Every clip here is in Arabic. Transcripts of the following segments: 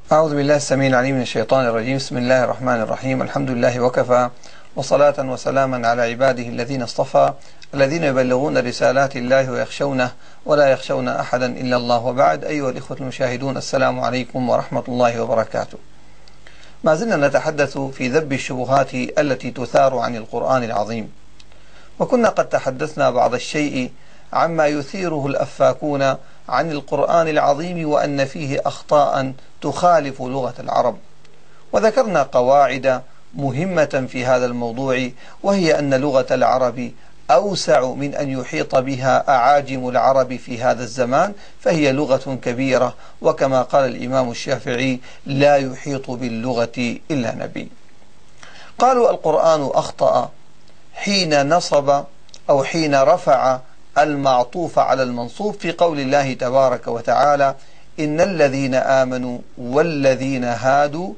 أعوذ بالله السميع العليم من الشيطان الرجيم. بسم الله الرحمن الرحيم. الحمد لله وكفى، وصلاة وسلاما على عباده الذين اصطفى، الذين يبلغون رسالات الله ويخشونه ولا يخشون أحدا إلا الله. وبعد، أيها الإخوة المشاهدون، السلام عليكم ورحمة الله وبركاته. ما زلنا نتحدث في ذب الشبهات التي تثار عن القرآن العظيم، وكنا قد تحدثنا بعض الشيء عما يثيره الأفاكون عن القرآن العظيم، وأن فيه أخطاء تخالف لغة العرب، وذكرنا قواعد مهمة في هذا الموضوع، وهي أن لغة العرب أوسع من أن يحيط بها أعاجم العرب في هذا الزمان، فهي لغة كبيرة، وكما قال الإمام الشافعي: لا يحيط باللغة إلا نبي. قالوا القرآن أخطأ حين نصب أو حين رفع المعطوف على المنصوب في قول الله تبارك وتعالى: إن الذين آمنوا والذين هادوا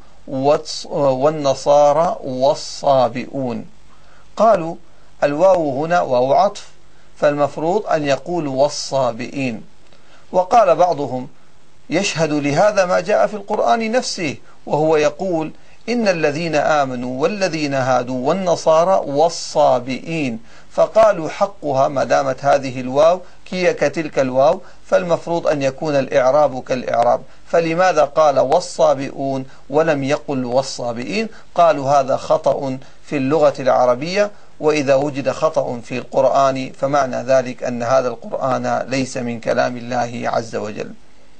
والنصارى والصابئون. قالوا الواو هنا واو عطف، فالمفروض أن يقول والصابئين. وقال بعضهم يشهد لهذا ما جاء في القرآن نفسه، وهو يقول: إن الذين آمنوا والذين هادوا والنصارى والصابئين. فقالوا حقها ما دامت هذه الواو هي كتلك الواو، فالمفروض أن يكون الإعراب كالإعراب، فلماذا قال والصابئون ولم يقل والصابئين؟ قالوا هذا خطأ في اللغة العربية، وإذا وجد خطأ في القرآن فمعنى ذلك أن هذا القرآن ليس من كلام الله عز وجل.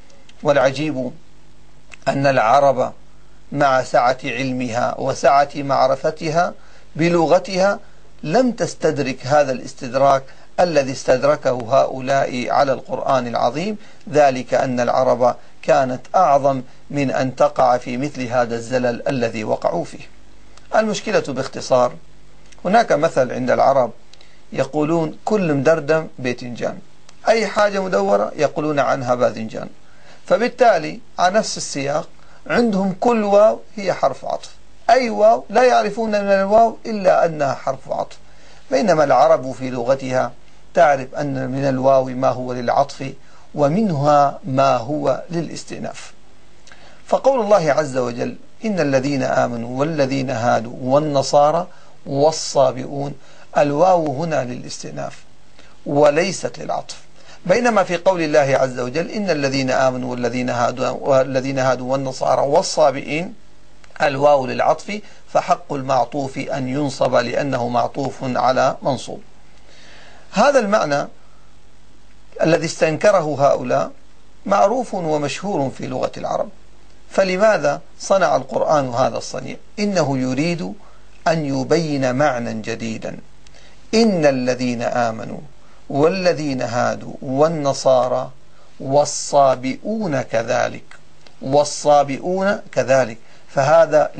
والعجيب أن العرب مع سعة علمها وسعة معرفتها بلغتها لم تستدرك هذا الاستدراك الذي استدركه هؤلاء على القرآن العظيم، ذلك أن العرب كانت أعظم من أن تقع في مثل هذا الزلل الذي وقعوا فيه. المشكلة باختصار: هناك مثل عند العرب يقولون: كل مدردم باذنجان، أي حاجة مدورة يقولون عنها باذنجان. فبالتالي على نفس السياق عندهم كل واو هي حرف عطف، أي واو لا يعرفون من الواو إلا أنها حرف عطف، بينما العرب في لغتها تعرف أن من الواو ما هو للعطف ومنها ما هو للاستئناف. فقول الله عز وجل: إن الذين آمنوا والذين هادوا والنصارى والصابئون، الواو هنا للاستئناف وليست للعطف، بينما في قول الله عز وجل: إن الذين آمنوا والذين هادوا والنصارى والصابئين، الواو للعطف، فحق المعطوف أن ينصب لأنه معطوف على منصوب. هذا المعنى الذي استنكره هؤلاء معروف ومشهور في لغة العرب، فلماذا صنع القرآن هذا الصنيع؟ إنه يريد أن يبين معنى جديدا: إن الذين آمنوا والذين هادوا والنصارى والصابئون كذلك، والصابئون كذلك، فهذا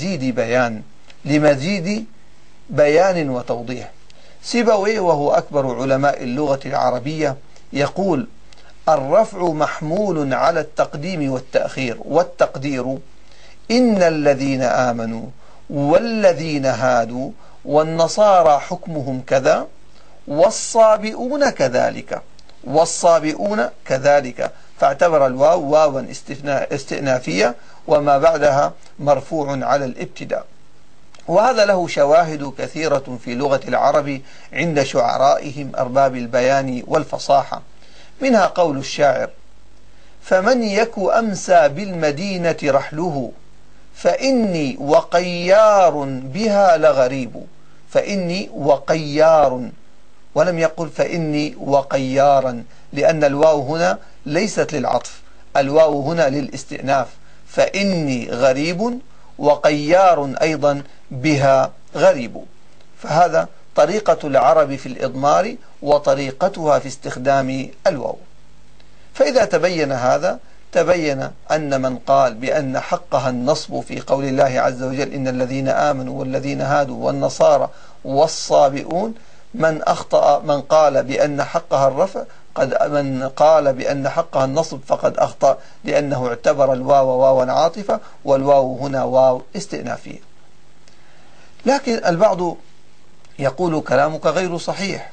لمزيد بيان وتوضيح. سيبويه وهو أكبر علماء اللغة العربية يقول: الرفع محمول على التقديم والتأخير، والتقدير: إن الذين آمنوا والذين هادوا والنصارى حكمهم كذا والصابئون كذلك، والصابئون كذلك، فاعتبر الواو واوا استئنافية وما بعدها مرفوع على الابتداء. وهذا له شواهد كثيرة في لغة العرب عند شعرائهم أرباب البيان والفصاحة، منها قول الشاعر: فمن يك أمسى بالمدينة رحله فإني وقيار بها لغريب. فإني وقيار، ولم يقل فإني وقيارا، لأن الواو هنا ليست للعطف، الواو هنا للاستئناف، فإني غريب وقيار أيضا بها غريب. فهذا طريقة العرب في الإضمار وطريقتها في استخدام الواو. فإذا تبين هذا، تبين أن من قال بأن حقها النصب في قول الله عز وجل: إن الذين آمنوا والذين هادوا والنصارى والصابئون، من أخطأ من قال بأن حقها الرفع، من قال بأن حقها النصب فقد أخطأ، لأنه اعتبر الواو واوا عاطفة، والواو هنا واو استئنافية. لكن البعض يقول: كلامك غير صحيح،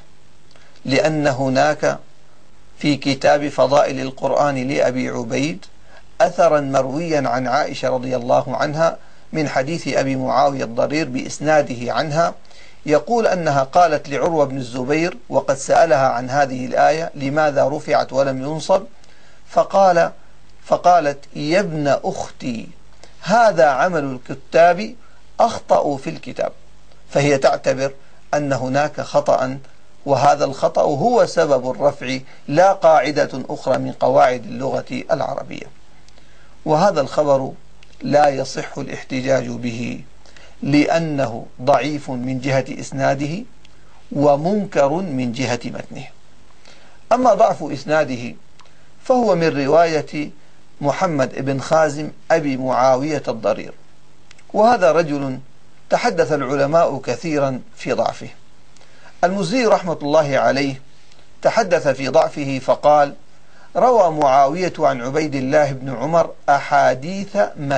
لأن هناك في كتاب فضائل القرآن لأبي عبيد أثرا مرويا عن عائشة رضي الله عنها من حديث أبي معاوية الضرير بإسناده عنها، يقول أنها قالت لعروة بن الزبير وقد سألها عن هذه الآية لماذا رفعت ولم ينصب، فقالت يا ابن أختي هذا عمل الكتاب أخطأوا في الكتاب، فهي تعتبر أن هناك خطأ، وهذا الخطأ هو سبب الرفع لا قاعدة أخرى من قواعد اللغة العربية. وهذا الخبر لا يصح الاحتجاج به لأنه ضعيف من جهة إسناده ومنكر من جهة متنه. أما ضعف إسناده فهو من رواية محمد بن خازم أبي معاوية الضرير، وهذا رجل تحدث العلماء كثيرا في ضعفه. المزي رحمة الله عليه تحدث في ضعفه فقال: روى معاوية عن عبيد الله بن عمر أحاديث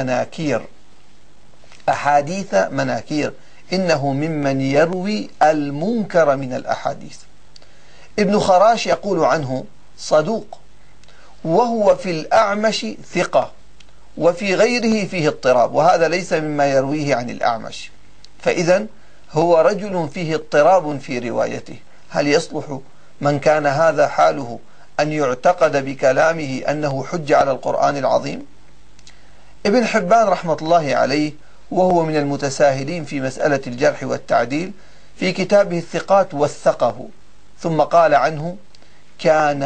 مناكير إنه ممن يروي المنكر من الأحاديث. ابن خراش يقول عنه صدوق، وهو في الأعمش ثقة، وفي غيره فيه اضطراب، وهذا ليس مما يرويه عن الأعمش، فإذا هو رجل فيه اضطراب في روايته. هل يصلح من كان هذا حاله أن يعتقد بكلامه أنه حج على القرآن العظيم؟ ابن حبان رحمة الله عليه وهو من المتساهلين في مسألة الجرح والتعديل في كتابه الثقات وثقه، ثم قال عنه: كان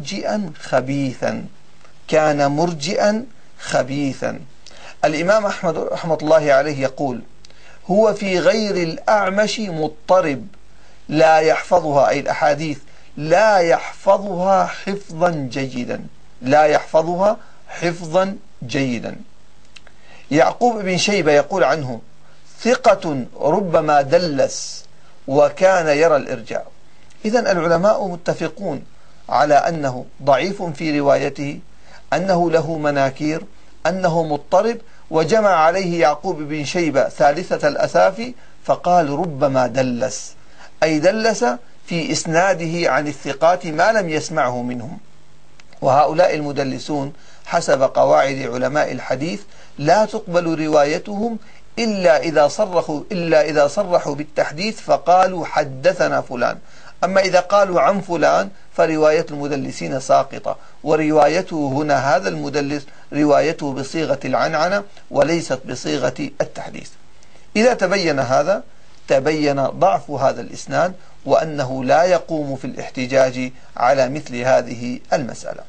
مرجئا خبيثا. الإمام أحمد رحمة الله عليه يقول: هو في غير الأعمش مضطرب لا يحفظها، أي الأحاديث لا يحفظها حفظا جيدا. يعقوب بن شيبة يقول عنه: ثقة ربما دلس وكان يرى الإرجاء. إذن العلماء متفقون على أنه ضعيف في روايته، أنه له مناكير، أنه مضطرب، وجمع عليه يعقوب بن شيبة ثالثة الأسافي فقال: ربما دلس، أي دلس في إسناده عن الثقات ما لم يسمعه منهم. وهؤلاء المدلسون حسب قواعد علماء الحديث لا تقبل روايتهم إلا إذا صرحوا بالتحديث فقالوا حدثنا فلان. أما إذا قالوا عن فلان فرواية المدلسين ساقطة، وروايته هنا هذا المدلس روايته بصيغة العنعنة وليست بصيغة التحديث. إذا تبين هذا تبين ضعف هذا الإسناد، وأنه لا يقوم في الاحتجاج على مثل هذه المسألة.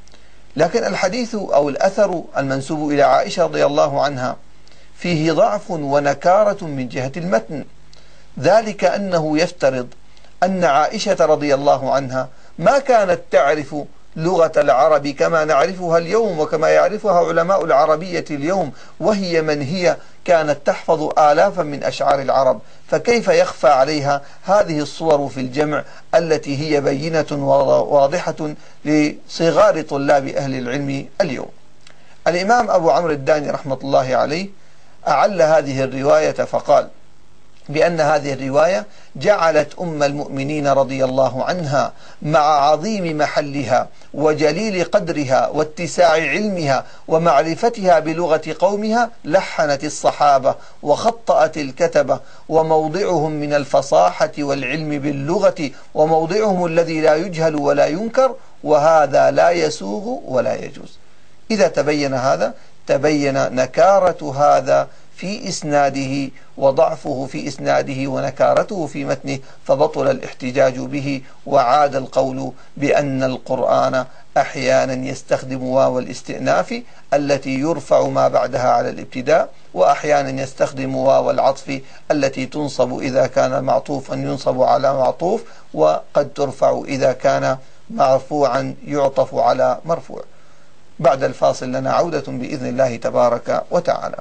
لكن الحديث أو الأثر المنسوب إلى عائشة رضي الله عنها فيه ضعف ونكارة من جهة المتن، ذلك أنه يفترض أن عائشة رضي الله عنها ما كانت تعرف لغة العرب كما نعرفها اليوم وكما يعرفها علماء العربية اليوم، وهي من هي كانت تحفظ آلافا من أشعار العرب، فكيف يخفى عليها هذه الصور في الجمع التي هي بينة واضحة لصغار طلاب أهل العلم اليوم؟ الإمام أبو عمرو الداني رحمة الله عليه أعل هذه الرواية فقال بأن هذه الرواية جعلت أم المؤمنين رضي الله عنها مع عظيم محلها وجليل قدرها واتساع علمها ومعرفتها بلغة قومها لحنت الصحابة وخطأت الكتبة، وموضعهم من الفصاحة والعلم باللغة وموضعهم الذي لا يجهل ولا ينكر، وهذا لا يسوغ ولا يجوز. إذا تبين هذا تبين نكارة هذا في إسناده وضعفه في إسناده ونكارته في متنه، فبطل الاحتجاج به، وعاد القول بأن القرآن أحيانا يستخدم واو الاستئناف التي يرفع ما بعدها على الابتداء، وأحيانا يستخدم واو العطف التي تنصب إذا كان معطوفا ينصب على معطوف، وقد ترفع إذا كان مرفوعا يعطف على مرفوع. بعد الفاصل لنا عودة بإذن الله تبارك وتعالى.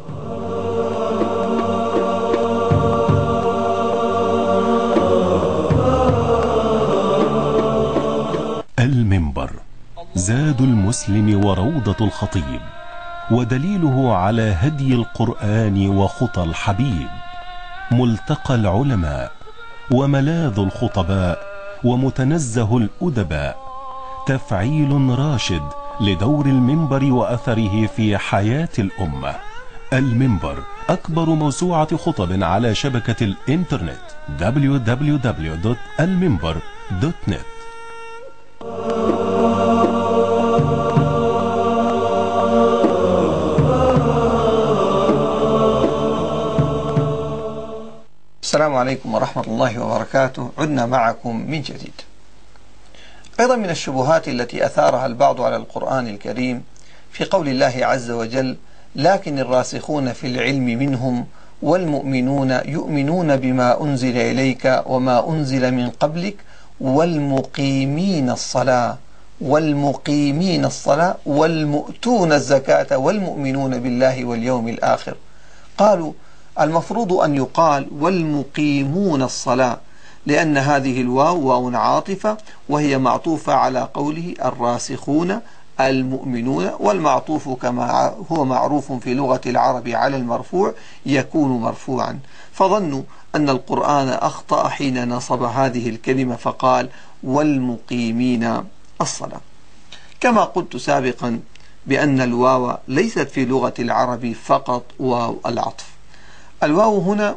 المنبر زاد المسلم وروضة الخطيب، ودليله على هدي القرآن وخطى الحبيب، ملتقى العلماء وملاذ الخطباء ومتنزه الأدباء، تفعيل راشد لدور المنبر وأثره في حياة الأمة. المنبر أكبر موسوعة خطب على شبكة الإنترنت www.alminbar.net. السلام عليكم ورحمة الله وبركاته. عدنا معكم من جديد. أيضا من الشبهات التي أثارها البعض على القرآن الكريم في قول الله عز وجل: لكن الراسخون في العلم منهم والمؤمنون يؤمنون بما أنزل إليك وما أنزل من قبلك والمقيمين الصلاة والمؤتون الزكاة والمؤمنون بالله واليوم الآخر. قالوا المفروض أن يقال والمقيمون الصلاة، لأن هذه الواو واو عاطفة وهي معطوفة على قوله الراسخون المؤمنون، والمعطوف كما هو معروف في لغة العرب على المرفوع يكون مرفوعا، فظنوا أن القرآن أخطأ حين نصب هذه الكلمة فقال والمقيمين الصلاة. كما قلت سابقا بأن الواو ليست في لغة العرب فقط واو العطف، الواو هنا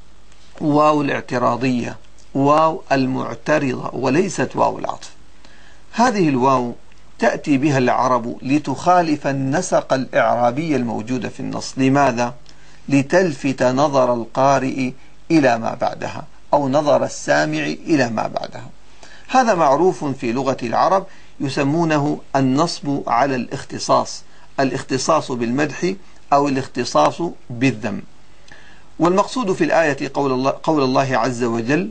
واو الاعتراضية، واو المعترضة، وليست واو العطف. هذه الواو تأتي بها العرب لتخالف النسق الإعرابي الموجود في النص. لماذا؟ لتلفت نظر القارئ إلى ما بعدها أو نظر السامع إلى ما بعدها. هذا معروف في لغة العرب، يسمونه النصب على الاختصاص، الاختصاص بالمدح أو الاختصاص بالذم. والمقصود في الآية قول الله عز وجل: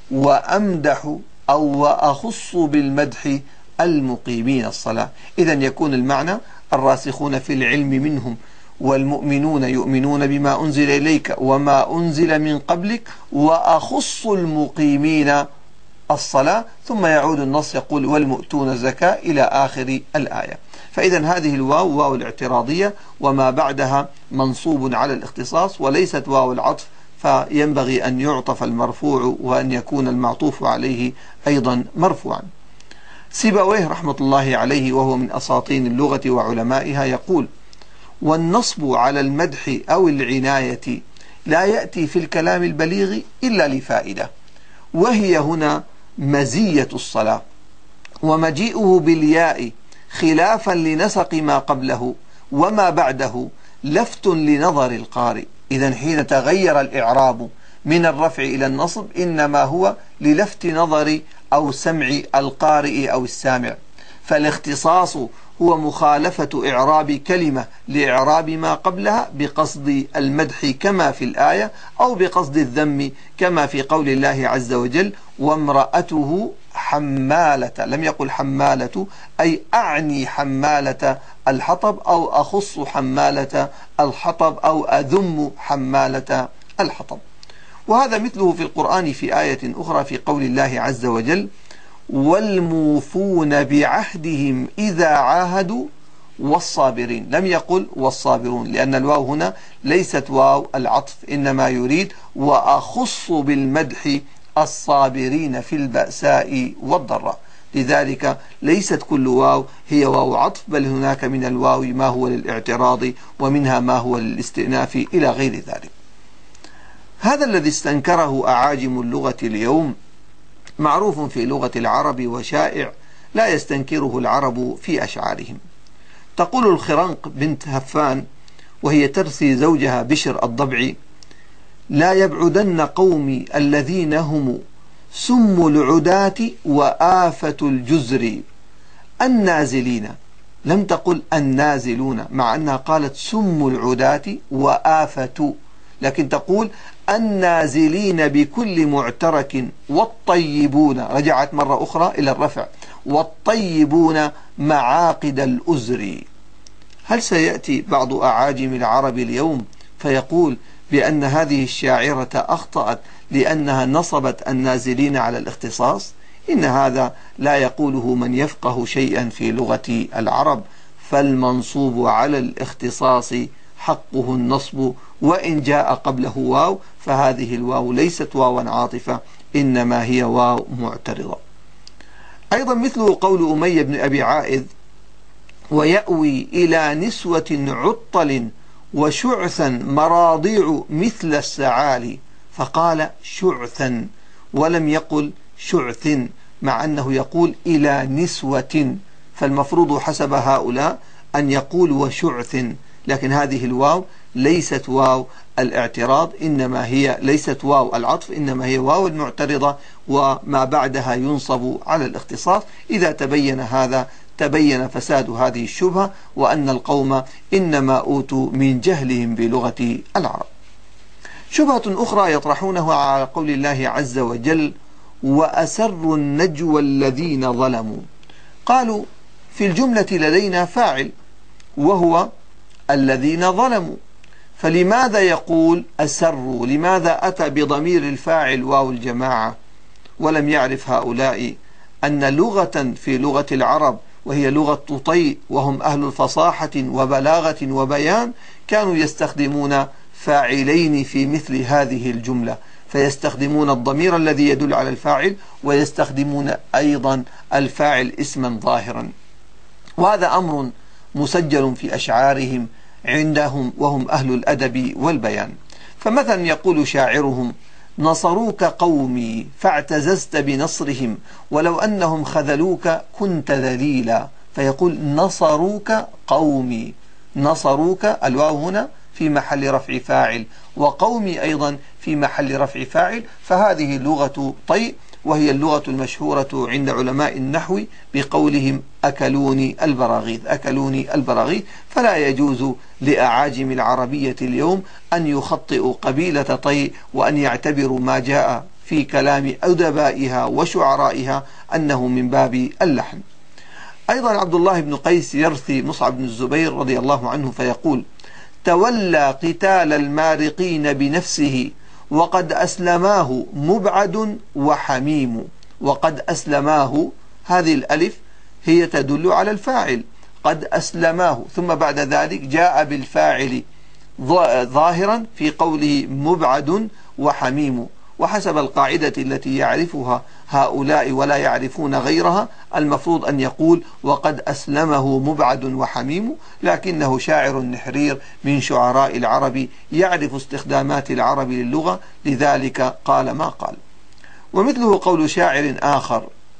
وأمدح أو وأخص بالمدح المقيمين الصلاة. إذن يكون المعنى الراسخون في العلم منهم والمؤمنون يؤمنون بما أنزل إليك وما أنزل من قبلك وأخص المقيمين الصلاة، ثم يعود النص يقول والمؤتون الزكاة إلى آخر الآية. فإذا هذه الواو واو الاعتراضية وما بعدها منصوب على الاختصاص وليست واو العطف، فينبغي أن يعطف المرفوع وأن يكون المعطوف عليه أيضا مرفوعا. سيبويه رحمة الله عليه وهو من أساطين اللغة وعلمائها يقول: والنصب على المدح أو العناية لا يأتي في الكلام البليغ إلا لفائدة، وهي هنا مزية الصلاة، ومجيئه بالياء خلافا لنسق ما قبله وما بعده لفت لنظر القارئ. إذن حين تغير الإعراب من الرفع إلى النصب إنما هو للفت نظر أو سمع القارئ أو السامع، فالاختصاص هو مخالفة إعراب كلمة لإعراب ما قبلها بقصد المدح كما في الآية، أو بقصد الذم كما في قول الله عز وجل: وامرأته حمالة، لم يقل حمالة، أي أعني حمالة الحطب أو أخص حمالة الحطب أو أذم حمالة الحطب. وهذا مثله في القرآن في آية أخرى في قول الله عز وجل: والموفون بعهدهم إذا عاهدوا والصابرين، لم يقل والصابرون، لأن الواو هنا ليست واو العطف، إنما يريد وأخص بالمدح الصابرين في البأساء والضراء. لذلك ليست كل واو هي واو عطف، بل هناك من الواو ما هو للاعتراض ومنها ما هو للاستئناف إلى غير ذلك. هذا الذي استنكره أعاجم اللغة اليوم معروف في لغة العرب وشائع لا يستنكره العرب في أشعارهم. تقول الخرنق بنت هفان وهي ترثي زوجها بشر الضبعي: لا يبعدن قومي الذين هم سم العداة وآفة الجزر النازلين. لم تقل النازلون، مع أنها قالت سم العداة وآفة، لكن تقول النازلين بكل معترك والطيبون، رجعت مرة أخرى إلى الرفع، والطيبون معاقد الأزر. هل سيأتي بعض أعاجم العرب اليوم فيقول بأن هذه الشاعرة أخطأت لأنها نصبت النازلين على الاختصاص؟ إن هذا لا يقوله من يفقه شيئا في لغة العرب، فالمنصوب على الاختصاص حقه النصب، وإن جاء قبله واو فهذه الواو ليست واوا عاطفة، إنما هي واو معترضة. أيضا مثله قول أمية بن أبي عائذ ويأوي إلى نسوة عطل وشعثا مراضيع مثل السعالي، فقال شعثا ولم يقل شعث، مع أنه يقول إلى نسوة، فالمفروض حسب هؤلاء أن يقول وشعث، لكن هذه الواو ليست واو الاعتراض، إنما هي ليست واو العطف، إنما هي واو المعترضة، وما بعدها ينصب على الاختصاص. إذا تبين هذا تبين فساد هذه الشبهة، وأن القوم إنما أوتوا من جهلهم بلغة العرب. شبهة أخرى يطرحونها على قول الله عز وجل وأسروا النجوى الذين ظلموا. قالوا في الجملة لدينا فاعل وهو الذين ظلموا، فلماذا يقول أسروا؟ لماذا أتى بضمير الفاعل واو الجماعة؟ ولم يعرف هؤلاء أن لغة في لغة العرب وهي لغة ططي وهم أهل الفصاحة وبلاغة وبيان كانوا يستخدمون فاعلين في مثل هذه الجملة، فيستخدمون الضمير الذي يدل على الفاعل ويستخدمون أيضا الفاعل اسما ظاهرا، وهذا أمر مسجل في أشعارهم عندهم وهم أهل الأدب والبيان. فمثلا يقول شاعرهم نصروك قومي فاعتززت بنصرهم ولو أنهم خذلوك كنت ذليلا، فيقول نصروك قومي، نصروك الواو هنا في محل رفع فاعل، وقومي أيضا في محل رفع فاعل، فهذه لغة طي، وهي اللغة المشهورة عند علماء النحو بقولهم أكلوني البراغيث، أكلوني البراغيث. فلا يجوز لأعاجم العربية اليوم أن يخطئوا قبيلة طي وأن يعتبروا ما جاء في كلام أدبائها وشعرائها أنه من باب اللحن. أيضا عبد الله بن قيس يرثي مصعب بن الزبير رضي الله عنه فيقول تولى قتال المارقين بنفسه وقد أسلماه مبعد وحميم. وقد أسلماه، هذه الألف هي تدل على الفاعل، قد أسلماه، ثم بعد ذلك جاء بالفاعل ظاهرا في قوله مبعد وحميم. وحسب القاعدة التي يعرفها هؤلاء ولا يعرفون غيرها المفروض أن يقول وقد أسلمه مبعد وحميم، لكنه شاعر نحرير من شعراء العرب يعرف استخدامات العرب للغة، لذلك قال ما قال. ومثله قول شاعر آخر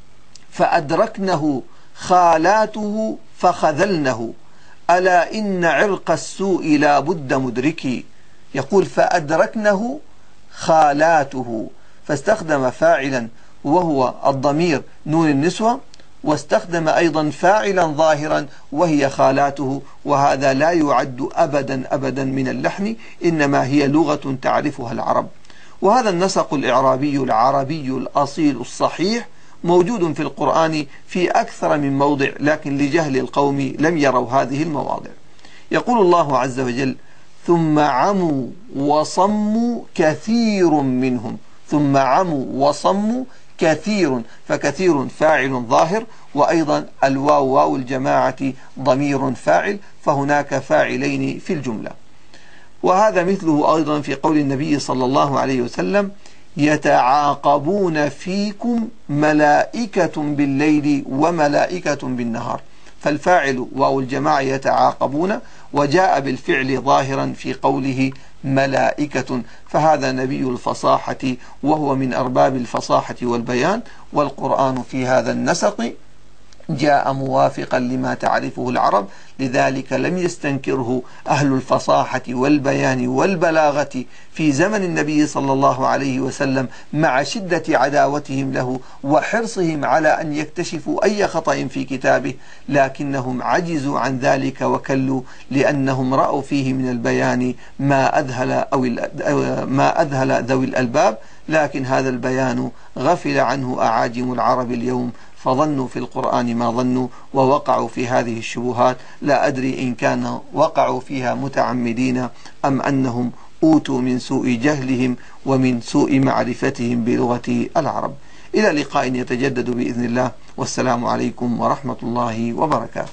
فأدركنه خالاته فخذلنه ألا إن عرق السوء لا بد مدركي. يقول فأدركنه خالاته، فاستخدم فاعلا وهو الضمير نون النسوة، واستخدم أيضا فاعلا ظاهرا وهي خالاته، وهذا لا يعد أبدا من اللحن، إنما هي لغة تعرفها العرب. وهذا النسق الإعرابي العربي الأصيل الصحيح موجود في القرآن في أكثر من موضع، لكن لجهل القوم لم يروا هذه المواضع. يقول الله عز وجل ثم عموا وصموا كثير منهم، ثم عموا وصموا كثير، فكثير فاعل ظاهر، وأيضا الواو واو الجماعة ضمير فاعل، فهناك فاعلين في الجملة. وهذا مثله أيضا في قول النبي صلى الله عليه وسلم يتعاقبون فيكم ملائكة بالليل وملائكة بالنهار، فالفاعل واو الجماعة يتعاقبون، وجاء بالفعل ظاهرا في قوله ملائكة، فهذا نبي الفصاحة وهو من أرباب الفصاحة والبيان، والقرآن في هذا النسق جاء موافقا لما تعرفه العرب، لذلك لم يستنكره أهل الفصاحة والبيان والبلاغة في زمن النبي صلى الله عليه وسلم مع شدة عداوتهم له وحرصهم على أن يكتشفوا أي خطأ في كتابه، لكنهم عجزوا عن ذلك وكلوا، لأنهم رأوا فيه من البيان ما أذهل ذوي الألباب، لكن هذا البيان غفل عنه أعاجم العرب اليوم، فظنوا في القرآن ما ظنوا ووقعوا في هذه الشبهات. لا أدري إن كان وقعوا فيها متعمدين أم أنهم أوتوا من سوء جهلهم ومن سوء معرفتهم بلغة العرب. إلى لقاء يتجدد بإذن الله، والسلام عليكم ورحمة الله وبركاته.